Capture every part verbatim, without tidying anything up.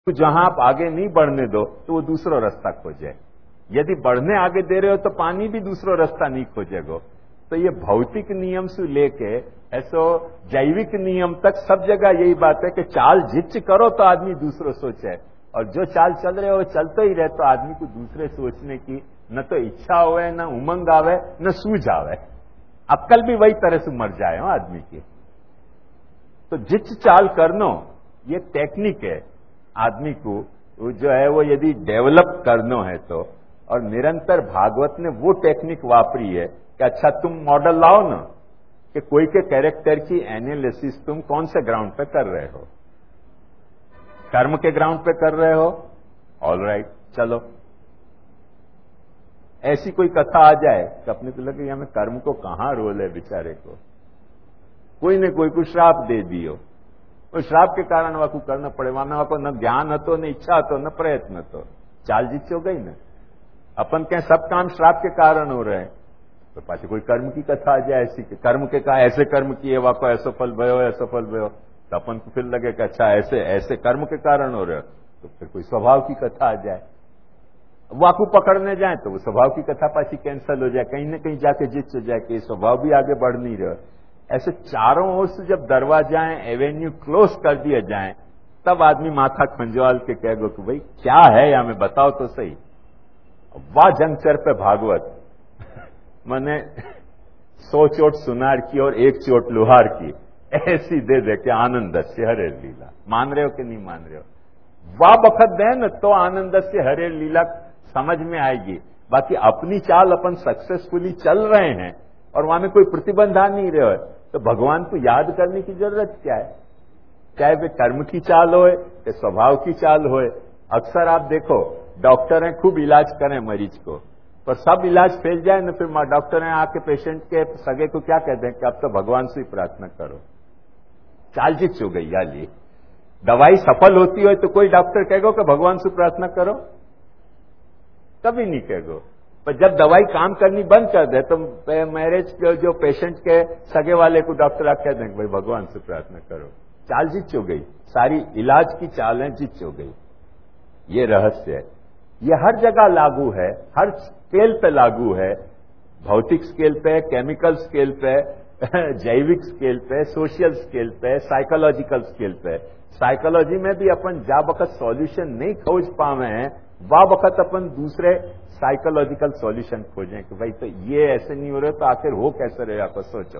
तो जहां आप आगे नहीं बढ़ने दो तो वो दूसरा रास्ता खोजे। यदि बढ़ने आगे दे रहे हो तो पानी भी दूसरा रास्ता नहीं खोजेगो। तो ये भौतिक नियम से लेके ऐसो जैविक नियम तक सब जगह यही बात है कि चाल जिच करो तो आदमी दूसरो सोचे, और जो चाल चल रहे हो चलते ही रहे तो आदमी को दूसरे सोचने की न तो इच्छा होवे, न उमंग आवे, न सूझ आवे। अक्कल भी वही तरह से मर जाए हो आदमी की। तो जिच चाल करनो ये टेक्निक है आदमी को जो है वो यदि डेवलप करनो है तो। और निरंतर भागवत ने वो टेक्निक वापरी है कि अच्छा तुम मॉडल लाओ ना कि कोई के कैरेक्टर की एनालिसिस तुम कौन से ग्राउंड पे कर रहे हो, कर्म के ग्राउंड पे कर रहे हो, ऑल राइट चलो। ऐसी कोई कथा आ जाए कि अपने को लगे हमें कर्म को कहां रोल है बेचारे को, कोई ने कोई को श्राप दे दियो, उस श्राप के कारण वाकू करना पड़े, माना वाको न ज्ञान हतो न इच्छा हतो न प्रयत्न तो चाल जीत हो गई ना। अपन कहें सब काम श्राप के कारण हो रहे हैं तो पाछे कोई कर्म की कथा आ जाए ऐसी कि कर्म के कहा ऐसे कर्म किए वाको ऐसो फल भयो ऐसो फल भयो, तो अपन को फिर लगे कि अच्छा ऐसे ऐसे कर्म के कारण हो रहे हो। तो फिर कोई स्वभाव की कथा आ जाए, वाकू पकड़ने जाए तो वो स्वभाव की कथा पाछी कैंसिल हो जाए, कहीं ना कहीं जाके जित हो जाए कि स्वभाव भी आगे बढ़ नहीं रहे। ऐसे चारों ओर से जब दरवाजाएं एवेन्यू क्लोज कर दिए जाएं तब आदमी माथा खंजवाल के कहेगो कि भाई क्या है या हमें बताओ तो सही। वाह जंक्चर पे भागवत मैंने सौ चोट सुनार की और एक चोट लोहार की ऐसी दे दे के आनंद से हरे लीला। मान रहे हो कि नहीं मान रहे हो? वाह बखत दे न तो आनंद से हरे लीला समझ में आएगी। बाकी अपनी चाल अपन सक्सेसफुली चल रहे हैं और वहां में कोई प्रतिबंध आ नहीं रहे हो तो भगवान को याद करने की जरूरत क्या है, चाहे वे कर्म की चाल होए या स्वभाव की चाल होए। अक्सर आप देखो डॉक्टर हैं खूब इलाज करें मरीज को, पर सब इलाज फेल जाए ना फिर डॉक्टर हैं आके पेशेंट के सगे को क्या कहते हैं कि अब तो भगवान से ही प्रार्थना करो। चाल जीत हो गई यार, ये दवाई सफल होती हो तो कोई डॉक्टर कहेगा कि भगवान से प्रार्थना करो, कभी नहीं कहेगो। पर जब दवाई काम करनी बंद कर दे तो मैरिज जो पेशेंट के सगे वाले को डॉक्टर आप कह देंगे भाई भगवान से प्रार्थना करो। चाल जीत हो गई, सारी इलाज की चालें जीत हो गई। ये रहस्य है, ये हर जगह लागू है, हर स्केल पे लागू है, भौतिक स्केल पे, केमिकल स्केल पे, जैविक स्केल पे, सोशल स्केल पे, साइकोलॉजिकल स्केल पे। साइकोलॉजी में भी अपन जा वक्त सॉल्यूशन नहीं खोज पावे हैं, वा वक्त अपन दूसरे साइकोलॉजिकल सॉल्यूशन खोजें कि भाई तो ये ऐसे नहीं हो रहे तो आखिर हो कैसे रहे आप सोचो।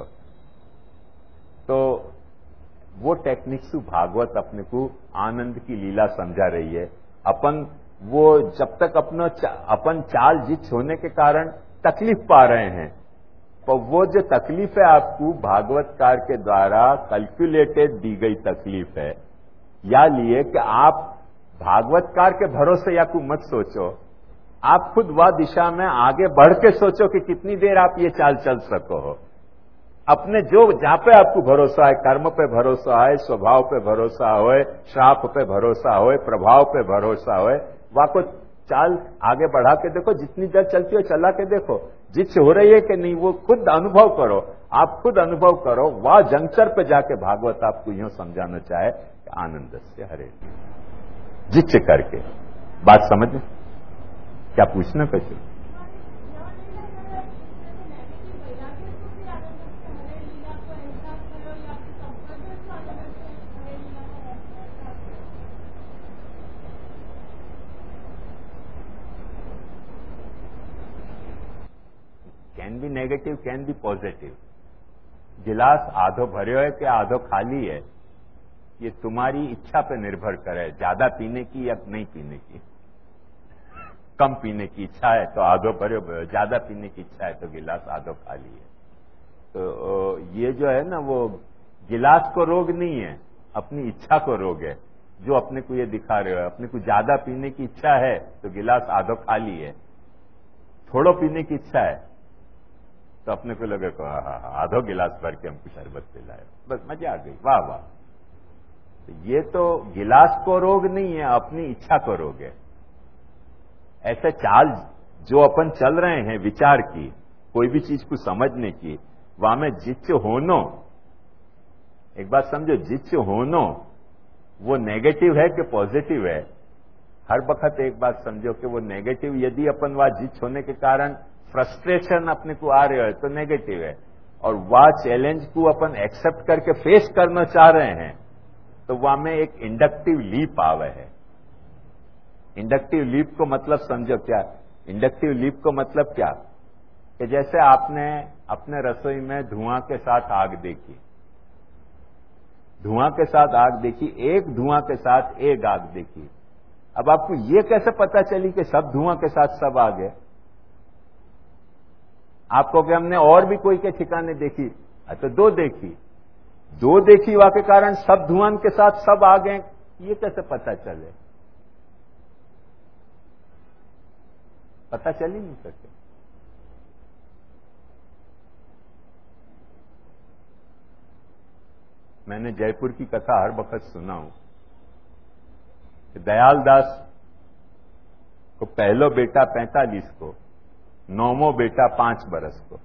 तो वो टेक्निक से भागवत अपने को आनंद की लीला समझा रही है। अपन वो जब तक अपना चा, अपन चाल जीत होने के कारण तकलीफ पा रहे हैं, तो वो जो तकलीफ है आपको भागवतकार के द्वारा कैलकुलेटेड दी गई तकलीफ है। या लिए कि आप भागवतकार के भरोसे या को मत सोचो, आप खुद वह दिशा में आगे बढ़ के सोचो कि कितनी देर आप ये चाल चल सको हो। अपने जो जहां पे आपको भरोसा है, कर्म पे भरोसा है, स्वभाव पे भरोसा होए, श्राप पे भरोसा होए, प्रभाव पे भरोसा होए, वहां को चाल आगे बढ़ा के देखो, जितनी देर चलती हो चला के देखो, जिससे हो रही है कि नहीं वो खुद अनुभव करो। आप खुद अनुभव करो, वह जंक्चर पे जाके भागवत आपको यूं समझाना चाहे कि आनंद से हरे जिच्छ करके। बात समझ में? क्या पूछना कैसे? Can be negative, can be positive. गिलास आधो भरे है कि आधो खाली है, ये तुम्हारी इच्छा पे निर्भर करे, ज्यादा पीने की या नहीं पीने की। कम पीने की इच्छा है तो आधो भरे, ज्यादा पीने की इच्छा है तो गिलास आधो खाली है। तो ये जो है ना वो गिलास को रोग नहीं है, अपनी इच्छा को रोग है जो अपने को ये दिखा रहे हो। अपने को ज्यादा पीने की इच्छा है तो गिलास आधो खाली है, थोड़ो पीने की इच्छा है तो अपने को लगे को हाँ हाँ आधो गिलास भर के हमको शरबत पिलाए, बस मजा आ गई, वाह वाह। तो ये तो गिलास को रोग नहीं है, अपनी इच्छा को रोग है। ऐसे चाल जो अपन चल रहे हैं विचार की, कोई भी चीज को समझने की, वहां में जिच्च होनो, एक बात समझो, जिच्च होनो वो नेगेटिव है कि पॉजिटिव है, हर वक्त एक बात समझो कि वो नेगेटिव, यदि अपन वहां जित होने के कारण फ्रस्ट्रेशन अपने को आ रहे हो तो नेगेटिव है, और वह चैलेंज को अपन एक्सेप्ट करके फेस करना चाह रहे हैं तो वहां में एक इंडक्टिव लीप आवे है। इंडक्टिव लीप को मतलब समझो क्या? इंडक्टिव लीप को मतलब क्या कि जैसे आपने अपने रसोई में धुआं के साथ आग देखी, धुआं के साथ आग देखी, एक धुआं के साथ एक आग देखी। अब आपको ये कैसे पता चली कि सब धुआं के साथ सब आग है? आपको कि हमने और भी कोई के ठिकाने देखी, तो दो देखी, दो देखी वा के कारण सब धुआं के साथ सब आग हैं, ये कैसे पता चले? पता चल ही नहीं सके। मैंने जयपुर की कथा हर वक्त सुना हूं कि दयाल दास को पहलो बेटा पैंतालीस को, नौमो बेटा पांच बरस को।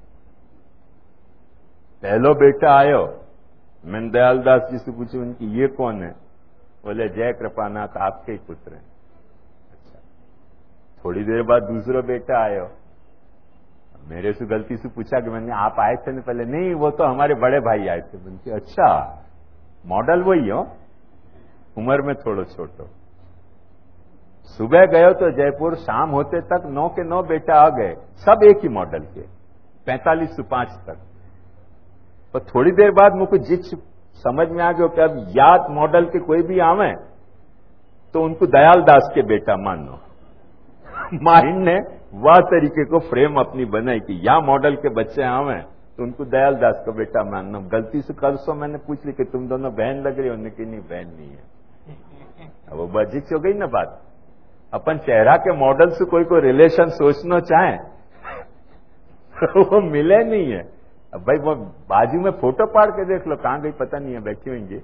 पहलो बेटा आयो, मैंने दयाल दास जी से पूछू उनकी ये कौन है? बोले जय कृपानाथ आपके ही पुत्र हैं। अच्छा, थोड़ी देर बाद दूसरा बेटा आयो, मेरे से गलती से पूछा कि मैंने आप आए थे ना पहले? नहीं, वो तो हमारे बड़े भाई आए थे। बोलते अच्छा, मॉडल वही हो, उम्र में थोड़ा छोटो। सुबह गए तो जयपुर, शाम होते तक नौ के नौ बेटा आ गए, सब एक ही मॉडल के, पैंतालीस से पांच तक। तो थोड़ी देर बाद मुझको जित समझ में आ गया कि अब याद मॉडल के कोई भी आवे तो उनको दयाल दास के बेटा मानो। माइंड ने वह तरीके को फ्रेम अपनी बनाई कि या मॉडल के बच्चे आवे तो उनको दयाल दास का बेटा मानना। गलती से कल सो मैंने पूछ ली कि तुम दोनों बहन लग रही हो, उन्होंने कि नहीं बहन नहीं है। अब वो बजिच हो गई ना बात। अपन चेहरा के मॉडल से कोई को रिलेशन सोचना चाहे तो वो मिले नहीं है। अब भाई वो बाजू में फोटो पाड़ के देख लो, कहां गई पता नहीं है, बैठी होंगे।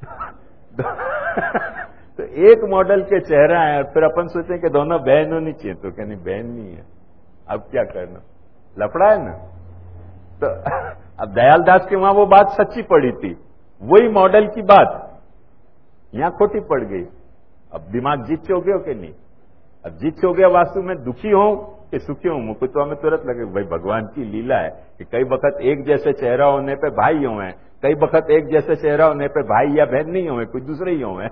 तो एक मॉडल के चेहरा है और फिर अपन सोचें कि दोनों बहन होनी चाहिए, तो कहनी बहन नहीं है, अब क्या करना, लफड़ा है ना। तो अब दयाल दास के वहां वो बात सच्ची पड़ी थी, वही मॉडल की बात यहां खोटी पड़ गई। अब दिमाग जीत हो गया कि नहीं? अब जीत हो गया, वास्तु में दुखी हो कि सुखी हूं, मुझको तो हमें तुरंत लगे भाई भगवान की लीला है कि कई वक्त एक जैसे चेहरा होने पे भाई हुए, कई वक्त एक जैसे चेहरा होने पे भाई या बहन नहीं हुए, कुछ दूसरे ही हुए।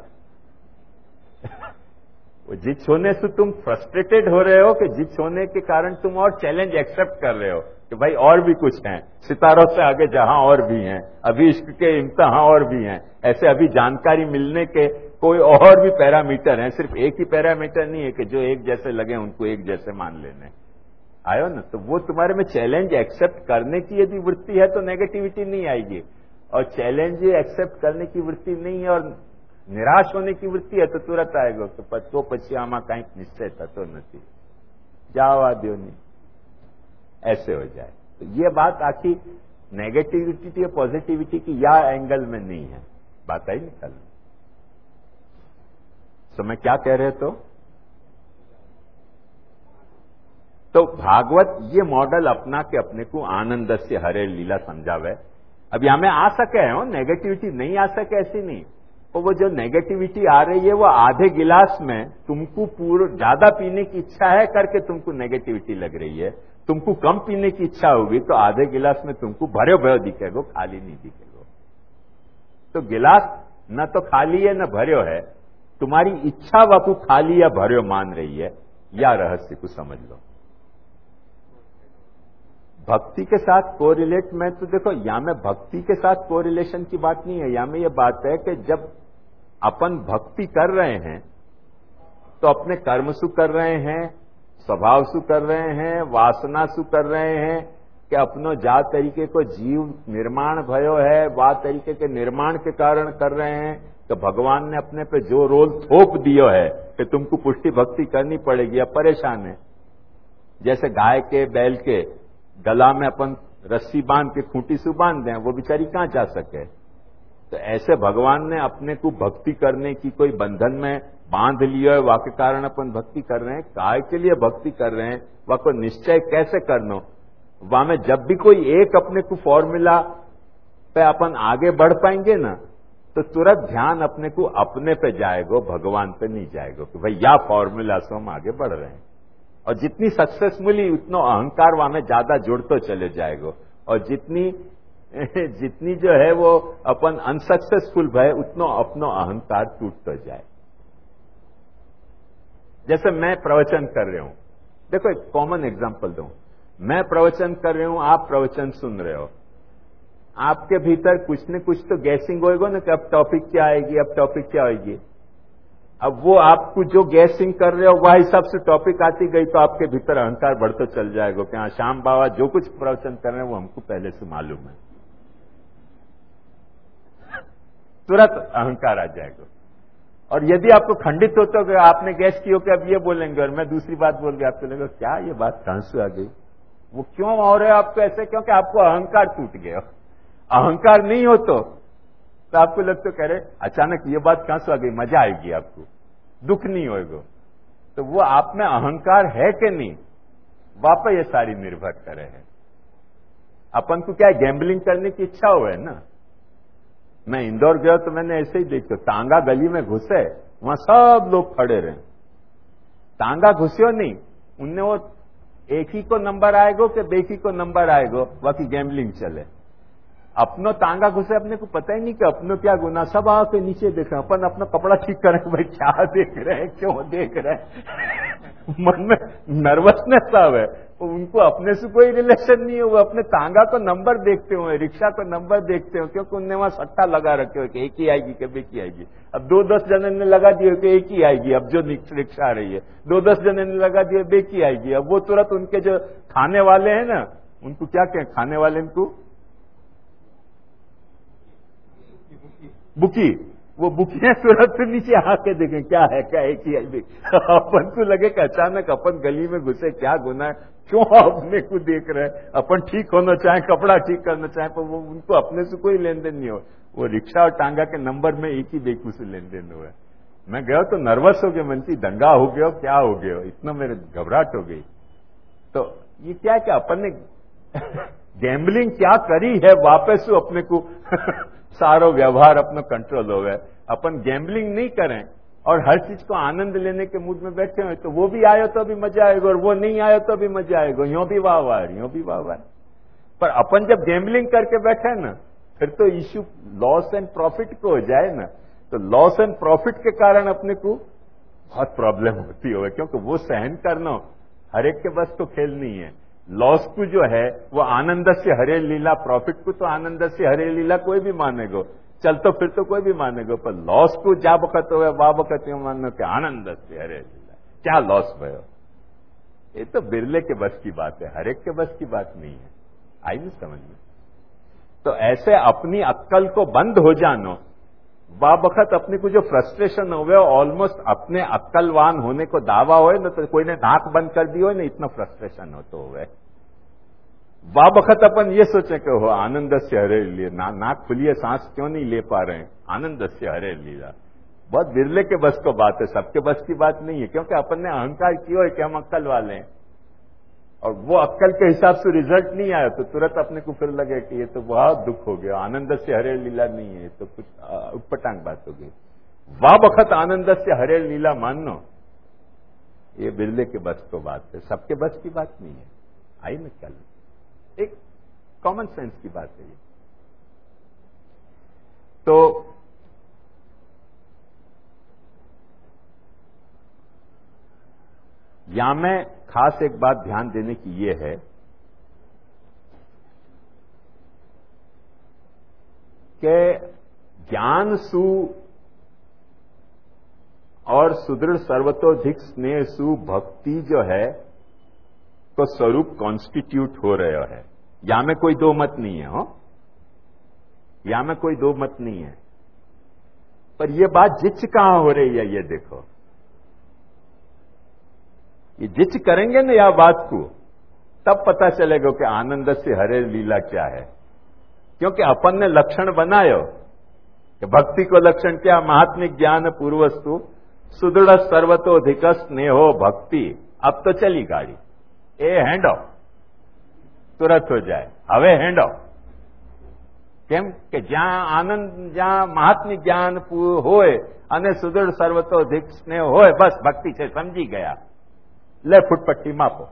वो जित होने से तुम फ्रस्ट्रेटेड हो रहे हो कि जित होने के कारण तुम और चैलेंज एक्सेप्ट कर रहे हो कि भाई और भी कुछ है, सितारों से आगे जहां और भी हैं, अभी इश्क के इम्तिहान और भी हैं। ऐसे अभी जानकारी मिलने के कोई और भी पैरामीटर हैं, सिर्फ एक ही पैरामीटर नहीं है कि जो एक जैसे लगे उनको एक जैसे मान लेने आयो ना। तो वो तुम्हारे में चैलेंज एक्सेप्ट करने की यदि वृत्ति है तो नेगेटिविटी नहीं आएगी, और चैलेंज एक्सेप्ट करने की वृत्ति नहीं है और निराश होने की वृत्ति है तो तुरंत आएगा तो तो પછી આમાં કંઈક નિશ્ચય થતો નથી, जावा दो नहीं, ऐसे हो जाए। तो ये बात आखी नेगेटिविटी या पॉजिटिविटी की या एंगल में नहीं है, बात आई निकल। तो मैं क्या कह रहे तो तो भागवत ये मॉडल अपना के अपने को आनंद से हरे लीला समझावे। अब यहां में आ सके हो, नेगेटिविटी नहीं आ सके ऐसी नहीं। तो वो जो नेगेटिविटी आ रही है वो आधे गिलास में तुमको पूरा ज्यादा पीने की इच्छा है करके तुमको नेगेटिविटी लग रही है, तुमको कम पीने की इच्छा होगी तो आधे गिलास में तुमको भरे भयो दिखेगा, खाली नहीं दिखेगा। तो गिलास न तो खाली है न भर्यो है, तुम्हारी इच्छा वाकू खाली या भर्यो मान रही है, या रहस्य को समझ लो। भक्ति के साथ कोरिलेट में तो देखो, यहां में भक्ति के साथ कोरिलेशन की बात नहीं है, यहां में ये बात है कि जब अपन भक्ति कर रहे हैं तो अपने कर्म सु कर रहे हैं, स्वभाव सु कर रहे हैं, वासना सु कर रहे हैं कि अपनो जा तरीके को जीव निर्माण भयो है, वा तरीके के निर्माण के कारण कर रहे हैं। तो भगवान ने अपने पे जो रोल थोप दियो है कि तुमको पुष्टि भक्ति करनी पड़ेगी, अब परेशान है। जैसे गाय के बैल के गला में अपन रस्सी बांध के खूंटी से बांध दें, वो बेचारी कहां जा सके। तो ऐसे भगवान ने अपने को भक्ति करने की कोई बंधन में बांध लिया है, वह के कारण अपन भक्ति कर रहे हैं। काय के लिए भक्ति कर रहे हैं, वह को निश्चय कैसे करना, वहां में जब भी कोई एक अपने को फॉर्मूला पे अपन आगे बढ़ पाएंगे ना, तो तुरंत ध्यान अपने को अपने पे जाएगा, भगवान पे नहीं जाएगा कि भाई या फॉर्मूला से हम आगे बढ़ रहे हैं। और जितनी सक्सेसफुली उतना अहंकार वहां में ज्यादा जुड़ते चले जाएगा, और जितनी जितनी जो है वो अपन अनसक्सेसफुल भय उतना अपना अहंकार टूटता जाए। जैसे मैं प्रवचन कर रहा हूं, देखो एक कॉमन एग्जांपल दूं, मैं प्रवचन कर रहा हूं, आप प्रवचन सुन रहे हो, आपके भीतर कुछ न कुछ तो गैसिंग होएगा ना कि अब टॉपिक क्या आएगी, अब टॉपिक क्या आएगी। अब वो आपको जो गैसिंग कर रहे हो वह हिसाब से टॉपिक आती गई तो आपके भीतर अहंकार बढ़ता चल जाएगा कि हाँ श्याम बाबा जो कुछ प्रवचन कर रहे हैं वो हमको पहले से मालूम है, तुरंत अहंकार आ जाएगा। और यदि आपको खंडित होता हो कि आपने गैस की हो कि अब ये बोलेंगे और मैं दूसरी बात बोल गया, आपको लगेगा क्या ये बात कहां से आ गई, वो क्यों हो रहे हो आपको ऐसे, क्योंकि आपको अहंकार टूट गया। अहंकार नहीं हो तो, तो आपको लगता तो कह रहे अचानक ये बात कहां से आ गई, मजा आएगी आपको, दुख नहीं होएगा। तो वो आप में अहंकार है कि नहीं, वापस ये सारी निर्भर करे है। अपन को क्या है, गैम्बलिंग करने की इच्छा हुआ है ना। मैं इंदौर गया तो मैंने ऐसे ही देखा, तांगा गली में घुसे, वहां सब लोग खड़े रहे, तांगा घुसे नहीं, उनने वो एक ही को नंबर आएगो कि बेकी को नंबर आएगो, बाकी गैम्बलिंग चले। अपनो तांगा घुसे, अपने को पता ही नहीं कि अपनो क्या गुना, सब आके नीचे देख रहे हैं, अपन अपना कपड़ा ठीक करें, भाई क्या देख रहे हैं, क्यों देख रहे हैं। मन में नर्वसनेस सब है, उनको अपने से कोई रिलेशन नहीं है, वो अपने तांगा को नंबर देखते हुए, रिक्शा को नंबर देखते हो, क्योंकि उनने वहां सट्टा लगा रखे हो कि एक ही आएगी कि बेकी आएगी। अब दो दस जने ने लगा दिए कि एक ही आएगी, अब जो रिक्शा आ रही है, दो दस जने ने लगा दिए बेकी आएगी। अब वो तुरंत उनके जो खाने वाले हैं ना, उनको क्या कहें, खाने वाले इनको बुकी, वो बुकियां तुरंत से नीचे आके देखें क्या है, क्या एक ही है। अपन को लगे कि अचानक अपन गली में घुसे, क्या गुना है, क्यों अपने को देख रहे हैं। अपन ठीक होना चाहे, कपड़ा ठीक करना चाहे, पर वो उनको अपने से कोई लेन देन नहीं हो, वो रिक्शा और टांगा के नंबर में एक ही बेकू से लेन देन हुआ है। मैं गया तो नर्वस हो गया, मन की दंगा हो गया, क्या हो गया, इतना मेरे घबराहट हो गई। तो ये क्या है कि अपन ने गैम्बलिंग क्या करी है, वापस अपने को सारो व्यवहार अपना कंट्रोल हो गया। अपन गैम्बलिंग नहीं करें और हर चीज को आनंद लेने के मूड में बैठे हुए, तो वो भी आयो तो भी मजा आएगा और वो नहीं आयो तो भी मजा आएगा, यूं भी वाह वाह, यूं भी वाह वाह। पर अपन जब गैम्बलिंग करके बैठे ना, फिर तो इश्यू लॉस एंड प्रॉफिट को हो जाए ना, तो लॉस एंड प्रॉफिट के कारण अपने को बहुत प्रॉब्लम होती है, क्योंकि वो सहन करना हर एक के बस तो खेल नहीं है। लॉस को जो है वो आनंद से हरे लीला, प्रॉफिट को तो आनंद से हरे लीला कोई भी मानेगो, चल तो फिर तो कोई भी मानेगो, पर लॉस को जा बखत हो वाह बखत मानो कि आनंद से हरे लीला, क्या लॉस भयो, ये तो बिरले के बस की बात है, हर एक के बस की बात नहीं है। आई नहीं समझ में। तो ऐसे अपनी अक्कल को बंद हो जानो, बा बखत अपने को जो फ्रस्ट्रेशन हो गया, ऑलमोस्ट अपने अक्कलवान होने को दावा हो ना, तो कोई ने नाक बंद कर दी हो ना, इतना फ्रस्ट्रेशन हो तो हुए। बा बखत अपन ये सोचे कि हो आनंद से हरे लिए ना, नाक खुलिए, सांस क्यों नहीं ले पा रहे हैं, आनंद से हरे लीला, बहुत बिरले के बस को बात है, सबके बस की बात नहीं है, क्योंकि अपन ने अहंकार किया है कि हम अक्कल वाले हैं, और वो अक्कल के हिसाब से रिजल्ट नहीं आया तो तुरंत अपने को फिर लगे कि ये तो बहुत दुख हो गया, आनंद से हरे लीला नहीं है, तो कुछ उटपटांग बात हो गई। वाह बखत आनंद से हरे लीला मानना, ये बिरले के बस को बात है, सबके बस की बात नहीं है। आई ना ख्याल, एक कॉमन सेंस की बात है ये। तो यहां में खास एक बात ध्यान देने की ये है कि ज्ञान सु और सुदृढ़ सर्वतोधिक स्नेह सु भक्ति जो है तो स्वरूप कॉन्स्टिट्यूट हो रहा है। यहां में कोई दो मत नहीं है, हो यहां में कोई दो मत नहीं है, पर यह बात जिच कहां हो रही है ये देखो। ये जिच करेंगे ना या बात को, तब पता चलेगा कि आनंद से हरे लीला क्या है। क्योंकि अपन ने लक्षण बनायो कि भक्ति को लक्षण क्या, महात्मिक ज्ञान पूर्वस्तु सुदृढ़ सर्वतोधिक स्नेहो भक्ति। अब तो चली गाड़ी, ए हैंड ऑफ तुरंत हो जाए, हवे हैंड ऑफ કેમ કે જ્યાં આનંદ, જ્યાં મહાત્મ્ય જ્ઞાન હોય અને સુદૃઢ સર્વતોધિક સ્નેહ હોય, બસ ભક્તિ છે, સમજી ગયા. લે ફૂટપટ્ટી માપો.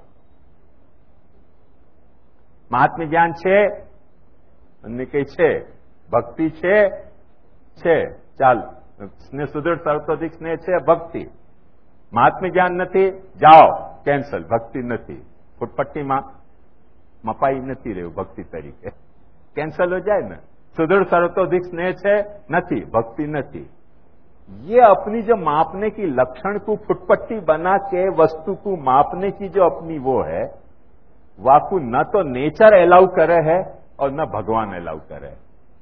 મહાત્મ્ય જ્ઞાન છે અને કઈ છે, ભક્તિ છે છે ચાલ, સ્નેહ સુદૃઢ સર્વતોધિક સ્નેહ છે, ભક્તિ. મહાત્મ્ય જ્ઞાન નથી, જાઓ કેન્સલ, ભક્તિ નથી. ફૂટપટ્ટીમાં મપાઈ નથી રહ્યું ભક્તિ તરીકે, कैंसल हो जाए ना. सुदृढ़ सर्वतोधिक स्नेह है नहीं, भक्ति नहीं. ये अपनी जो मापने की लक्षण को फुटपट्टी बना के वस्तु को मापने की जो अपनी वो है, वाकु न तो नेचर अलाउ करे है और न भगवान अलाउ करे.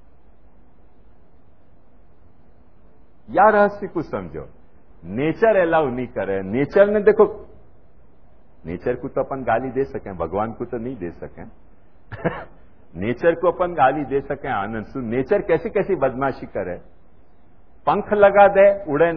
या रहस्य को समझो. नेचर अलाउ नहीं करे. नेचर ने देखो, नेचर को तो अपन गाली दे सके, भगवान को तो नहीं दे सके. नेचर को अपन गाली दे सके आनंद से. नेचर कैसी कैसी बदमाशी करे, पंख लगा दे उड़े